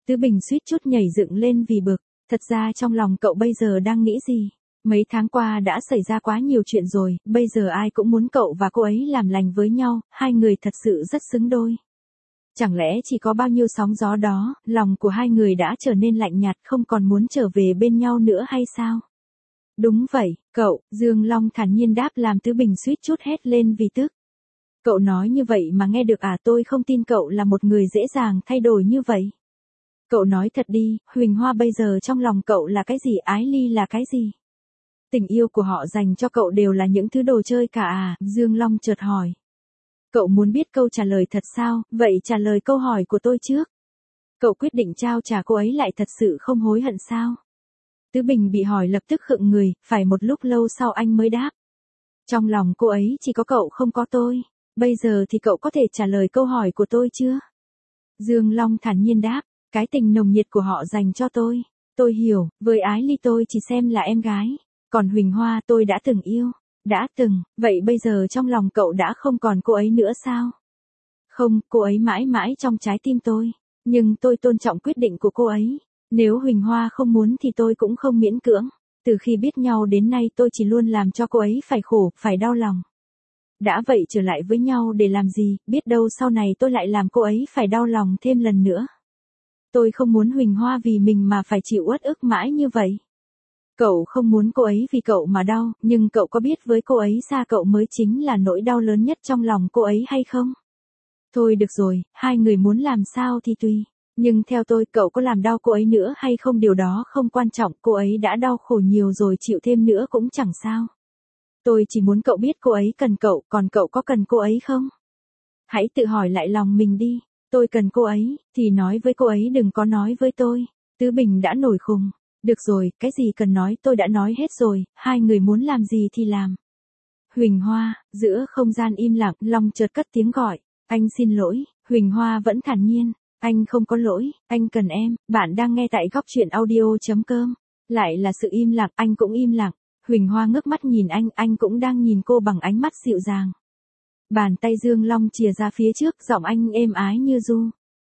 Tứ Bình suýt chút nhảy dựng lên vì bực, thật ra trong lòng cậu bây giờ đang nghĩ gì? Mấy tháng qua đã xảy ra quá nhiều chuyện rồi, bây giờ ai cũng muốn cậu và cô ấy làm lành với nhau, hai người thật sự rất xứng đôi. Chẳng lẽ chỉ có bao nhiêu sóng gió đó, lòng của hai người đã trở nên lạnh nhạt không còn muốn trở về bên nhau nữa hay sao? Đúng vậy, cậu, Dương Long thản nhiên đáp làm Tứ Bình suýt chút hét lên vì tức. Cậu nói như vậy mà nghe được à, tôi không tin cậu là một người dễ dàng thay đổi như vậy. Cậu nói thật đi, Huỳnh Hoa bây giờ trong lòng cậu là cái gì, Ái Ly là cái gì? Tình yêu của họ dành cho cậu đều là những thứ đồ chơi cả à, Dương Long chợt hỏi. Cậu muốn biết câu trả lời thật sao, vậy trả lời câu hỏi của tôi trước. Cậu quyết định trao trả cô ấy lại thật sự không hối hận sao? Tứ Bình bị hỏi lập tức khựng người, phải một lúc lâu sau anh mới đáp. Trong lòng cô ấy chỉ có cậu không có tôi, bây giờ thì cậu có thể trả lời câu hỏi của tôi chưa? Dương Long thản nhiên đáp, cái tình nồng nhiệt của họ dành cho tôi. Tôi hiểu, với Ái Ly tôi chỉ xem là em gái, còn Huỳnh Hoa tôi đã từng yêu. Đã từng, vậy bây giờ trong lòng cậu đã không còn cô ấy nữa sao? Không, cô ấy mãi mãi trong trái tim tôi, nhưng tôi tôn trọng quyết định của cô ấy. Nếu Huỳnh Hoa không muốn thì tôi cũng không miễn cưỡng. Từ khi biết nhau đến nay tôi chỉ luôn làm cho cô ấy phải khổ, phải đau lòng. Đã vậy trở lại với nhau để làm gì, biết đâu sau này tôi lại làm cô ấy phải đau lòng thêm lần nữa. Tôi không muốn Huỳnh Hoa vì mình mà phải chịu uất ức mãi như vậy. Cậu không muốn cô ấy vì cậu mà đau, nhưng cậu có biết với cô ấy xa cậu mới chính là nỗi đau lớn nhất trong lòng cô ấy hay không? Thôi được rồi, hai người muốn làm sao thì tùy. Nhưng theo tôi cậu có làm đau cô ấy nữa hay không điều đó không quan trọng, cô ấy đã đau khổ nhiều rồi chịu thêm nữa cũng chẳng sao. Tôi chỉ muốn cậu biết cô ấy cần cậu, còn cậu có cần cô ấy không? Hãy tự hỏi lại lòng mình đi, tôi cần cô ấy, thì nói với cô ấy đừng có nói với tôi. Tứ Bình đã nổi khùng. Được rồi, cái gì cần nói tôi đã nói hết rồi, hai người muốn làm gì thì làm. Huỳnh Hoa, giữa không gian im lặng, Long chợt cất tiếng gọi, anh xin lỗi, Huỳnh Hoa vẫn thản nhiên, anh không có lỗi, anh cần em, bạn đang nghe tại góc truyện audio.com. Lại là sự im lặng, anh cũng im lặng, Huỳnh Hoa ngước mắt nhìn anh, anh cũng đang nhìn cô bằng ánh mắt dịu dàng. Bàn tay Dương Long chìa ra phía trước, giọng anh êm ái như ru.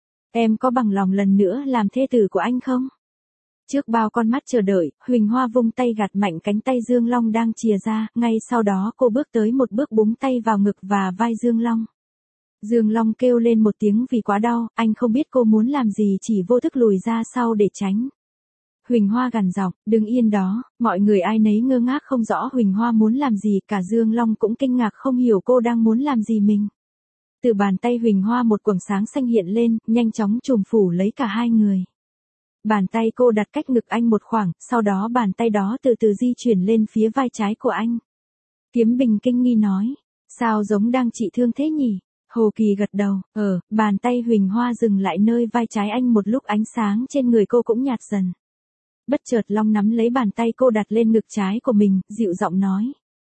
Em có bằng lòng lần nữa làm thê tử của anh không? Trước bao con mắt chờ đợi, Huỳnh Hoa vung tay gạt mạnh cánh tay Dương Long đang chìa ra, ngay sau đó cô bước tới một bước búng tay vào ngực và vai Dương Long. Dương Long kêu lên một tiếng vì quá đau, anh không biết cô muốn làm gì chỉ vô thức lùi ra sau để tránh. Huỳnh Hoa gằn giọng, đứng yên đó, mọi người ai nấy ngơ ngác không rõ Huỳnh Hoa muốn làm gì, cả Dương Long cũng kinh ngạc không hiểu cô đang muốn làm gì mình. Từ bàn tay Huỳnh Hoa một quầng sáng xanh hiện lên, nhanh chóng trùm phủ lấy cả hai người. Bàn tay cô đặt cách ngực anh một khoảng, sau đó bàn tay đó từ từ di chuyển lên phía vai trái của anh. Kiếm Bình kinh nghi nói, sao giống đang trị thương thế nhỉ? Hồ Kỳ gật đầu, ờ, bàn tay Huỳnh Hoa dừng lại nơi vai trái anh một lúc ánh sáng trên người cô cũng nhạt dần. Bất chợt Long nắm lấy bàn tay cô đặt lên ngực trái của mình, dịu giọng nói.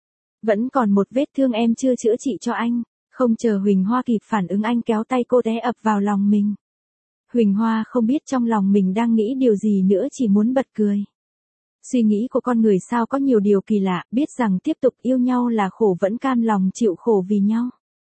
Vẫn còn một vết thương em chưa chữa trị cho anh, không chờ Huỳnh Hoa kịp phản ứng anh kéo tay cô té ập vào lòng mình. Huỳnh Hoa không biết trong lòng mình đang nghĩ điều gì nữa chỉ muốn bật cười. Suy nghĩ của con người sao có nhiều điều kỳ lạ, biết rằng tiếp tục yêu nhau là khổ vẫn cam lòng chịu khổ vì nhau.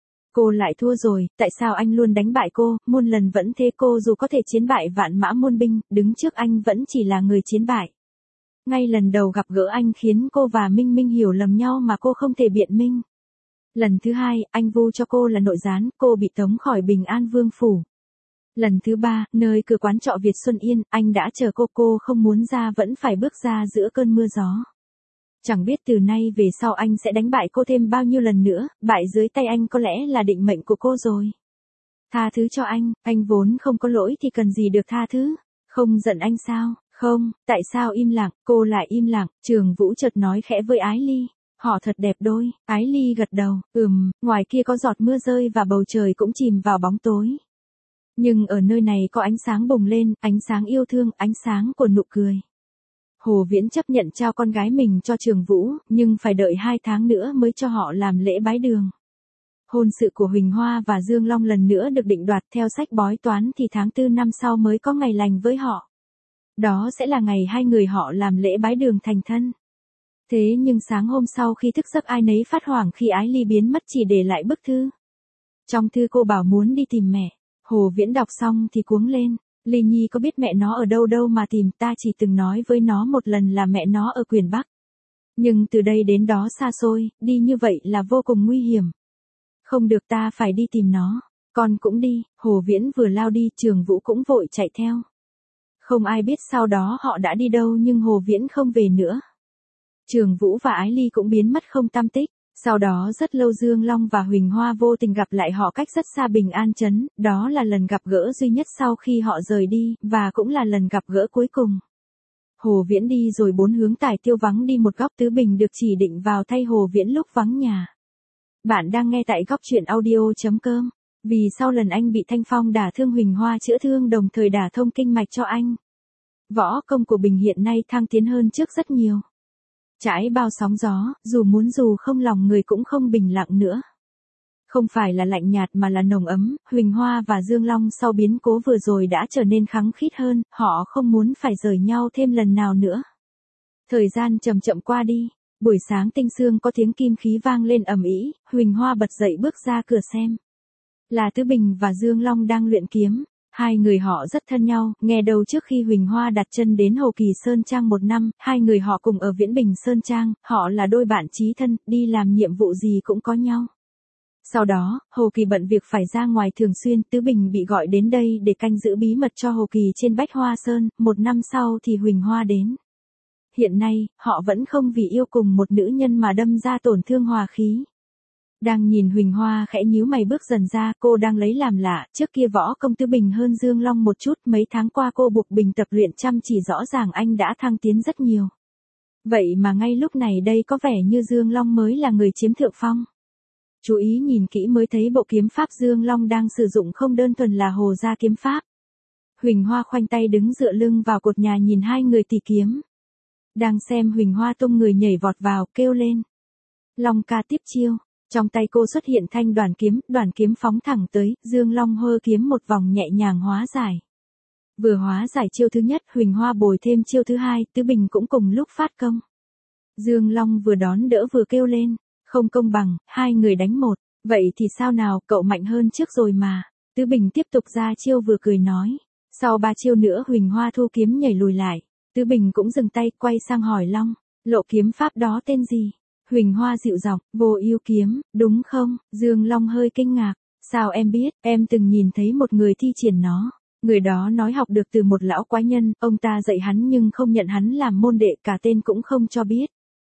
Cô lại thua rồi, tại sao anh luôn đánh bại cô, muôn lần vẫn thế cô dù có thể chiến bại vạn mã muôn binh, đứng trước anh vẫn chỉ là người chiến bại. Ngay lần đầu gặp gỡ anh khiến cô và Minh Minh hiểu lầm nhau mà cô không thể biện minh. Lần thứ hai, anh vu cho cô là nội gián, cô bị tống khỏi Bình An Vương Phủ. Lần thứ ba, nơi cửa quán trọ Việt Xuân Yên, anh đã chờ cô, cô không muốn ra vẫn phải bước ra giữa cơn mưa gió. Chẳng biết từ nay về sau anh sẽ đánh bại cô thêm bao nhiêu lần nữa, bại dưới tay anh có lẽ là định mệnh của cô rồi. Tha thứ cho anh, anh vốn không có lỗi thì cần gì được tha thứ, không giận anh sao, không, tại sao im lặng, cô lại im lặng, Trường Vũ chợt nói khẽ với Ái Ly. Họ thật đẹp đôi, Ái Ly gật đầu, ừm, ngoài kia có giọt mưa rơi và bầu trời cũng chìm vào bóng tối. Nhưng ở nơi này có ánh sáng bùng lên, ánh sáng yêu thương, ánh sáng của nụ cười. Hồ Viễn chấp nhận trao con gái mình cho Trường Vũ, nhưng phải đợi hai tháng nữa mới cho họ làm lễ bái đường. Hôn sự của Huỳnh Hoa và Dương Long lần nữa được định đoạt theo sách bói toán thì tháng tư năm sau mới có ngày lành với họ. Đó sẽ là ngày hai người họ làm lễ bái đường thành thân. Thế nhưng sáng hôm sau khi thức giấc ai nấy phát hoảng khi Ái Ly biến mất chỉ để lại bức thư. Trong thư cô bảo muốn đi tìm mẹ. Hồ Viễn đọc xong thì cuống lên. Ly Nhi có biết mẹ nó ở đâu đâu mà tìm, ta chỉ từng nói với nó một lần là mẹ nó ở Quyền Bắc. Nhưng từ đây đến đó xa xôi, đi như vậy là vô cùng nguy hiểm. Không được, ta phải đi tìm nó. Con cũng đi. Hồ Viễn vừa lao đi, Trường Vũ cũng vội chạy theo. Không ai biết sau đó họ đã đi đâu, nhưng Hồ Viễn không về nữa. Trường Vũ và Ái Ly cũng biến mất không tăm tích. Sau đó rất lâu Dương Long và Huỳnh Hoa vô tình gặp lại họ cách rất xa Bình An Trấn, đó là lần gặp gỡ duy nhất sau khi họ rời đi, và cũng là lần gặp gỡ cuối cùng. Hồ Viễn đi rồi bốn hướng tài tiêu vắng đi một góc Tứ Bình được chỉ định vào thay Hồ Viễn lúc vắng nhà. Bạn đang nghe tại góc truyện audio.com. Vì sau lần anh bị Thanh Phong đả thương, Huỳnh Hoa chữa thương đồng thời đả thông kinh mạch cho anh. Võ công của Bình hiện nay thăng tiến hơn trước rất nhiều. Trải bao sóng gió, dù muốn dù không lòng người cũng không bình lặng nữa. Không phải là lạnh nhạt mà là nồng ấm, Huỳnh Hoa và Dương Long sau biến cố vừa rồi đã trở nên khăng khít hơn, họ không muốn phải rời nhau thêm lần nào nữa. Thời gian chậm chậm qua đi, buổi sáng tinh sương có tiếng kim khí vang lên ầm ĩ, Huỳnh Hoa bật dậy bước ra cửa xem. Là Tứ Bình và Dương Long đang luyện kiếm. Hai người họ rất thân nhau, nghe đầu trước khi Huỳnh Hoa đặt chân đến Hồ Kỳ Sơn Trang một năm, hai người họ cùng ở Viễn Bình Sơn Trang, họ là đôi bạn chí thân, đi làm nhiệm vụ gì cũng có nhau. Sau đó, Hồ Kỳ bận việc phải ra ngoài thường xuyên, Tứ Bình bị gọi đến đây để canh giữ bí mật cho Hồ Kỳ trên Bách Hoa Sơn, một năm sau thì Huỳnh Hoa đến. Hiện nay, họ vẫn không vì yêu cùng một nữ nhân mà đâm ra tổn thương hòa khí. Đang nhìn Huỳnh Hoa khẽ nhíu mày bước dần ra, cô đang lấy làm lạ, trước kia võ công Tứ Bình hơn Dương Long một chút, mấy tháng qua cô buộc Bình tập luyện chăm chỉ, rõ ràng anh đã thăng tiến rất nhiều. Vậy mà ngay lúc này đây có vẻ như Dương Long mới là người chiếm thượng phong. Chú ý nhìn kỹ mới thấy bộ kiếm pháp Dương Long đang sử dụng không đơn thuần là Hồ gia kiếm pháp. Huỳnh Hoa khoanh tay đứng dựa lưng vào cột nhà nhìn hai người tỉ kiếm. Đang xem, Huỳnh Hoa tung người nhảy vọt vào, kêu lên. Long ca tiếp chiêu. Trong tay cô xuất hiện thanh đoàn kiếm, đoàn kiếm phóng thẳng tới, Dương Long hơ kiếm một vòng nhẹ nhàng hóa giải. Vừa hóa giải chiêu thứ nhất, Huỳnh Hoa bồi thêm chiêu thứ hai, Tứ Bình cũng cùng lúc phát công. Dương Long vừa đón đỡ vừa kêu lên, không công bằng, hai người đánh một, vậy thì sao nào, cậu mạnh hơn trước rồi mà. Tứ Bình tiếp tục ra chiêu vừa cười nói. Sau ba chiêu nữa Huỳnh Hoa thu kiếm nhảy lùi lại, Tứ Bình cũng dừng tay, quay sang hỏi Long, lộ kiếm pháp đó tên gì? Huỳnh Hoa dịu giọng, Vô Ưu kiếm, đúng không? Dương Long hơi kinh ngạc, sao em biết, em từng nhìn thấy một người thi triển nó. Người đó nói học được từ một lão quái nhân, ông ta dạy hắn nhưng không nhận hắn làm môn đệ, cả tên cũng không cho biết.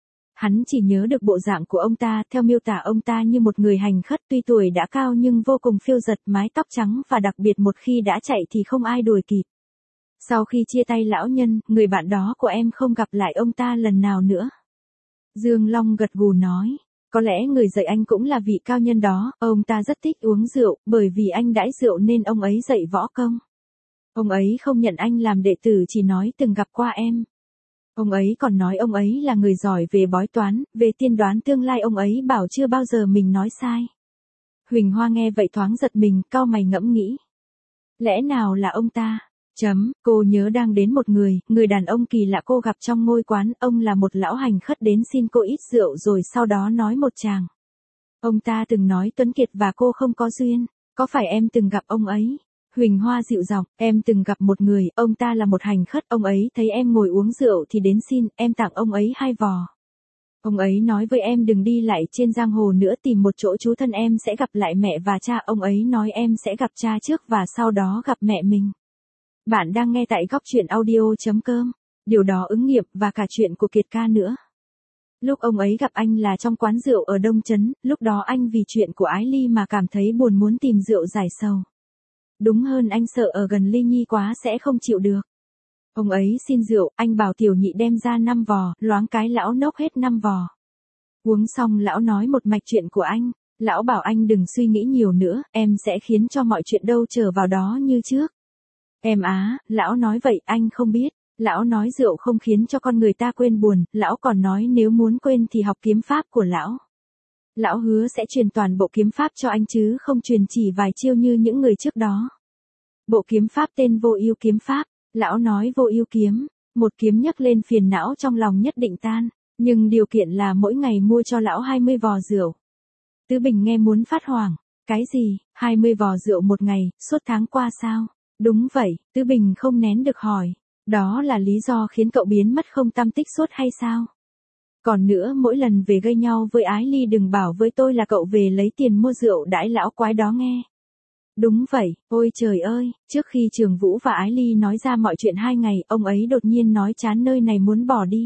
Hắn chỉ nhớ được bộ dạng của ông ta, theo miêu tả ông ta như một người hành khất, tuy tuổi đã cao nhưng vô cùng phiêu dật, mái tóc trắng và đặc biệt một khi đã chạy thì không ai đuổi kịp. Sau khi chia tay lão nhân, người bạn đó của em không gặp lại ông ta lần nào nữa. Dương Long gật gù nói, có lẽ người dạy anh cũng là vị cao nhân đó, ông ta rất thích uống rượu, bởi vì anh đãi rượu nên ông ấy dạy võ công. Ông ấy không nhận anh làm đệ tử, chỉ nói từng gặp qua em. Ông ấy còn nói ông ấy là người giỏi về bói toán, về tiên đoán tương lai, ông ấy bảo chưa bao giờ mình nói sai. Huỳnh Hoa nghe vậy thoáng giật mình, cau mày ngẫm nghĩ. Lẽ nào là ông ta? Chấm, cô nhớ đang đến một người, người đàn ông kỳ lạ cô gặp trong ngôi quán, ông là một lão hành khất đến xin cô ít rượu rồi sau đó nói một tràng. Ông ta từng nói Tuấn Kiệt và cô không có duyên, có phải em từng gặp ông ấy? Huỳnh Hoa dịu giọng, em từng gặp một người, ông ta là một hành khất, ông ấy thấy em ngồi uống rượu thì đến xin, em tặng ông ấy hai vò. Ông ấy nói với em đừng đi lại trên giang hồ nữa, tìm một chỗ trú thân, em sẽ gặp lại mẹ và cha, ông ấy nói em sẽ gặp cha trước và sau đó gặp mẹ mình. Bạn đang nghe tại góc truyện audio.com, điều đó ứng nghiệm và cả chuyện của Kiệt ca nữa. Lúc ông ấy gặp anh là trong quán rượu ở Đông Trấn, lúc đó anh vì chuyện của Ái Ly mà cảm thấy buồn muốn tìm rượu giải sầu. Đúng hơn anh sợ ở gần Ly Nhi quá sẽ không chịu được. Ông ấy xin rượu, anh bảo tiểu nhị đem ra năm vò, loáng cái lão nốc hết năm vò. Uống xong lão nói một mạch chuyện của anh, lão bảo anh đừng suy nghĩ nhiều nữa, em sẽ khiến cho mọi chuyện đâu trở vào đó như trước. Em á, lão nói vậy anh không biết, lão nói rượu không khiến cho con người ta quên buồn, lão còn nói nếu muốn quên thì học kiếm pháp của lão. Lão hứa sẽ truyền toàn bộ kiếm pháp cho anh chứ không truyền chỉ vài chiêu như những người trước đó. Bộ kiếm pháp tên Vô Ưu kiếm pháp, lão nói Vô Ưu kiếm, một kiếm nhấc lên phiền não trong lòng nhất định tan, nhưng điều kiện là mỗi ngày mua cho lão hai mươi vò rượu. Tứ Bình nghe muốn phát hoảng, cái gì, hai mươi vò rượu một ngày, suốt tháng qua sao? Đúng vậy, Tứ Bình không nén được hỏi. Đó là lý do khiến cậu biến mất không tăm tích suốt hay sao? Còn nữa mỗi lần về gây nhau với Ái Ly đừng bảo với tôi là cậu về lấy tiền mua rượu đãi lão quái đó nghe. Đúng vậy, ôi trời ơi, trước khi Trường Vũ và Ái Ly nói ra mọi chuyện hai ngày, ông ấy đột nhiên nói chán nơi này muốn bỏ đi.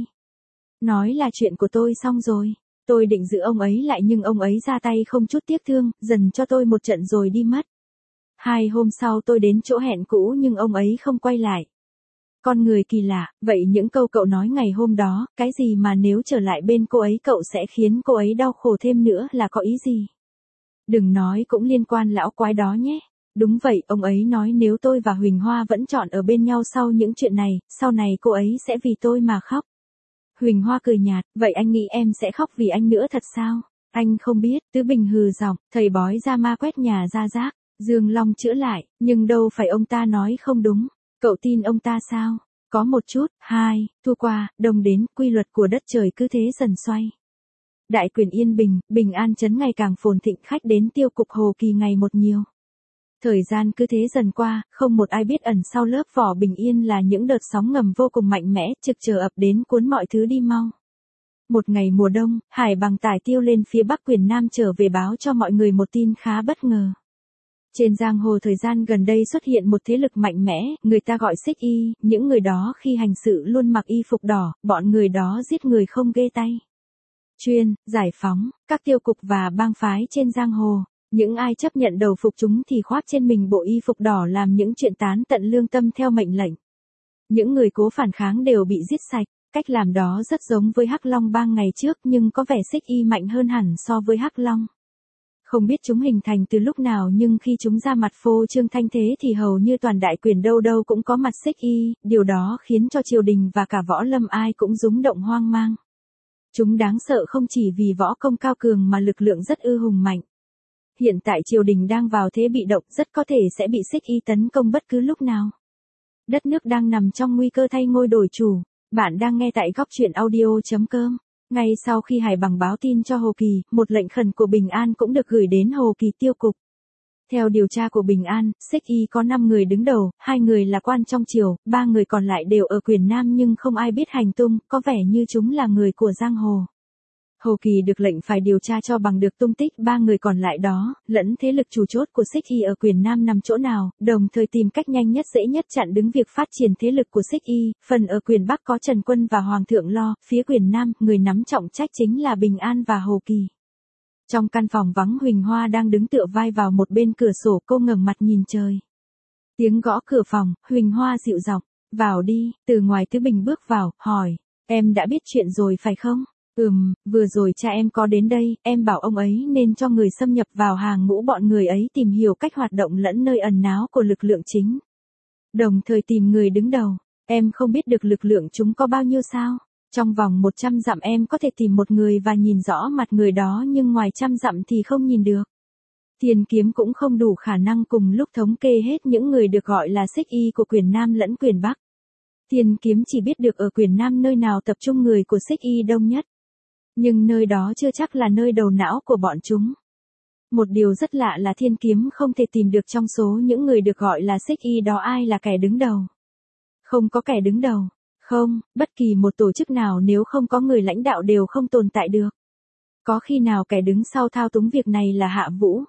Nói là chuyện của tôi xong rồi. Tôi định giữ ông ấy lại nhưng ông ấy ra tay không chút tiếc thương, dần cho tôi một trận rồi đi mất. Hai hôm sau tôi đến chỗ hẹn cũ nhưng ông ấy không quay lại. Con người kỳ lạ, vậy những câu cậu nói ngày hôm đó, cái gì mà nếu trở lại bên cô ấy cậu sẽ khiến cô ấy đau khổ thêm nữa là có ý gì? Đừng nói cũng liên quan lão quái đó nhé. Đúng vậy, ông ấy nói nếu tôi và Huỳnh Hoa vẫn chọn ở bên nhau sau những chuyện này, sau này cô ấy sẽ vì tôi mà khóc. Huỳnh Hoa cười nhạt, vậy anh nghĩ em sẽ khóc vì anh nữa thật sao? Anh không biết, Tứ Bình hừ giọng, thầy bói ra ma quét nhà ra rác, Dương Long chữa lại, nhưng đâu phải ông ta nói không đúng. Cậu tin ông ta sao? Có một chút, hai, thu qua, đông đến, quy luật của đất trời cứ thế dần xoay. Đại quyền yên bình, bình an trấn ngày càng phồn thịnh, khách đến tiêu cục Hồ Kỳ ngày một nhiều. Thời gian cứ thế dần qua, không một ai biết ẩn sau lớp vỏ bình yên là những đợt sóng ngầm vô cùng mạnh mẽ, trực chờ ập đến cuốn mọi thứ đi mau. Một ngày mùa đông, Hải Bằng tải tiêu lên phía bắc Quyền Nam trở về báo cho mọi người một tin khá bất ngờ. Trên giang hồ thời gian gần đây xuất hiện một thế lực mạnh mẽ, người ta gọi xích y, những người đó khi hành sự luôn mặc y phục đỏ, bọn người đó giết người không ghê tay. Chuyên, giải phóng, các tiêu cục và bang phái trên giang hồ, những ai chấp nhận đầu phục chúng thì khoác trên mình bộ y phục đỏ làm những chuyện tán tận lương tâm theo mệnh lệnh. Những người cố phản kháng đều bị giết sạch, cách làm đó rất giống với Hắc Long bang ngày trước nhưng có vẻ xích y mạnh hơn hẳn so với Hắc Long. Không biết chúng hình thành từ lúc nào nhưng khi chúng ra mặt phô trương thanh thế thì hầu như toàn đại quyền đâu đâu cũng có mặt xích y, điều đó khiến cho triều đình và cả võ lâm ai cũng rúng động hoang mang. Chúng đáng sợ không chỉ vì võ công cao cường mà lực lượng rất ư hùng mạnh. Hiện tại triều đình đang vào thế bị động, rất có thể sẽ bị xích y tấn công bất cứ lúc nào. Đất nước đang nằm trong nguy cơ thay ngôi đổi chủ. Bạn đang nghe tại góc truyện audio chấm com. Ngay sau khi Hải Bằng báo tin cho Hồ Kỳ, một lệnh khẩn của Bình An cũng được gửi đến Hồ Kỳ tiêu cục. Theo điều tra của Bình An, xích y có năm người đứng đầu, hai người là quan trong triều, ba người còn lại đều ở Quyền Nam nhưng không ai biết hành tung, có vẻ như chúng là người của giang hồ. Hồ Kỳ được lệnh phải điều tra cho bằng được tung tích ba người còn lại đó, lẫn thế lực chủ chốt của xích y ở Quyền Nam nằm chỗ nào, đồng thời tìm cách nhanh nhất dễ nhất chặn đứng việc phát triển thế lực của xích y. Phần ở Quyền Bắc có Trần Quân và Hoàng thượng lo, phía Quyền Nam, người nắm trọng trách chính là Bình An và Hồ Kỳ. Trong căn phòng vắng Huỳnh Hoa đang đứng tựa vai vào một bên cửa sổ, cô ngẩng mặt nhìn trời. Tiếng gõ cửa phòng, Huỳnh Hoa dịu giọng, vào đi. Từ ngoài Tứ Bình bước vào, hỏi, em đã biết chuyện rồi phải không? Ừm, vừa rồi cha em có đến đây, em bảo ông ấy nên cho người xâm nhập vào hàng ngũ bọn người ấy tìm hiểu cách hoạt động lẫn nơi ẩn náu của lực lượng chính. Đồng thời tìm người đứng đầu, em không biết được lực lượng chúng có bao nhiêu sao? Trong vòng một trăm dặm em có thể tìm một người và nhìn rõ mặt người đó nhưng ngoài trăm dặm thì không nhìn được. Thiên kiếm cũng không đủ khả năng cùng lúc thống kê hết những người được gọi là xích y của Quyền Nam lẫn Quyền Bắc. Thiên kiếm chỉ biết được ở Quyền Nam nơi nào tập trung người của xích y đông nhất. Nhưng nơi đó chưa chắc là nơi đầu não của bọn chúng. Một điều rất lạ là thiên kiếm không thể tìm được trong số những người được gọi là xích y đó ai là kẻ đứng đầu. Không có kẻ đứng đầu. Không, bất kỳ một tổ chức nào nếu không có người lãnh đạo đều không tồn tại được. Có khi nào kẻ đứng sau thao túng việc này là Hạ Vũ?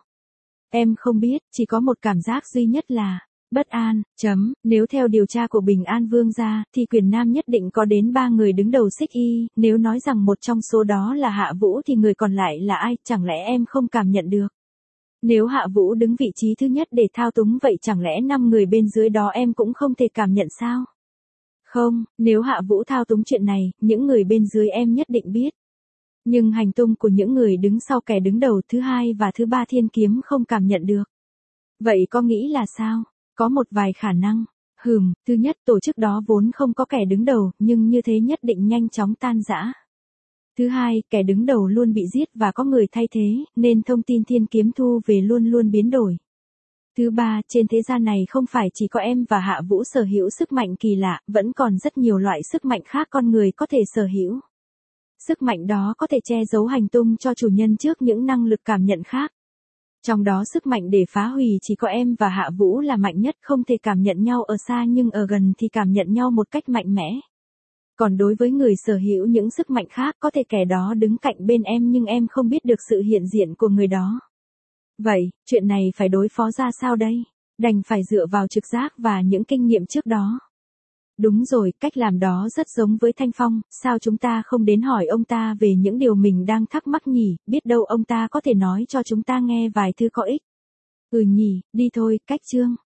Em không biết, chỉ có một cảm giác duy nhất là bất an, chấm, nếu theo điều tra của Bình An Vương gia, thì Quyền Nam nhất định có đến ba người đứng đầu xích y, nếu nói rằng một trong số đó là Hạ Vũ thì người còn lại là ai, chẳng lẽ em không cảm nhận được? Nếu Hạ Vũ đứng vị trí thứ nhất để thao túng vậy chẳng lẽ năm người bên dưới đó em cũng không thể cảm nhận sao? Không, nếu Hạ Vũ thao túng chuyện này, những người bên dưới em nhất định biết. Nhưng hành tung của những người đứng sau kẻ đứng đầu thứ hai và thứ ba thiên kiếm không cảm nhận được. Vậy có nghĩ là sao? Có một vài khả năng. Hừm, thứ nhất tổ chức đó vốn không có kẻ đứng đầu, nhưng như thế nhất định nhanh chóng tan rã. Thứ hai, kẻ đứng đầu luôn bị giết và có người thay thế, nên thông tin thiên kiếm thu về luôn luôn biến đổi. Thứ ba, trên thế gian này không phải chỉ có em và Hạ Vũ sở hữu sức mạnh kỳ lạ, vẫn còn rất nhiều loại sức mạnh khác con người có thể sở hữu. Sức mạnh đó có thể che giấu hành tung cho chủ nhân trước những năng lực cảm nhận khác. Trong đó sức mạnh để phá hủy chỉ có em và Hạ Vũ là mạnh nhất, không thể cảm nhận nhau ở xa nhưng ở gần thì cảm nhận nhau một cách mạnh mẽ. Còn đối với người sở hữu những sức mạnh khác, có thể kẻ đó đứng cạnh bên em nhưng em không biết được sự hiện diện của người đó. Vậy, chuyện này phải đối phó ra sao đây? Đành phải dựa vào trực giác và những kinh nghiệm trước đó. Đúng rồi, cách làm đó rất giống với Thanh Phong, sao chúng ta không đến hỏi ông ta về những điều mình đang thắc mắc nhỉ, biết đâu ông ta có thể nói cho chúng ta nghe vài thứ có ích. Ừ nhỉ, đi thôi, cách chương.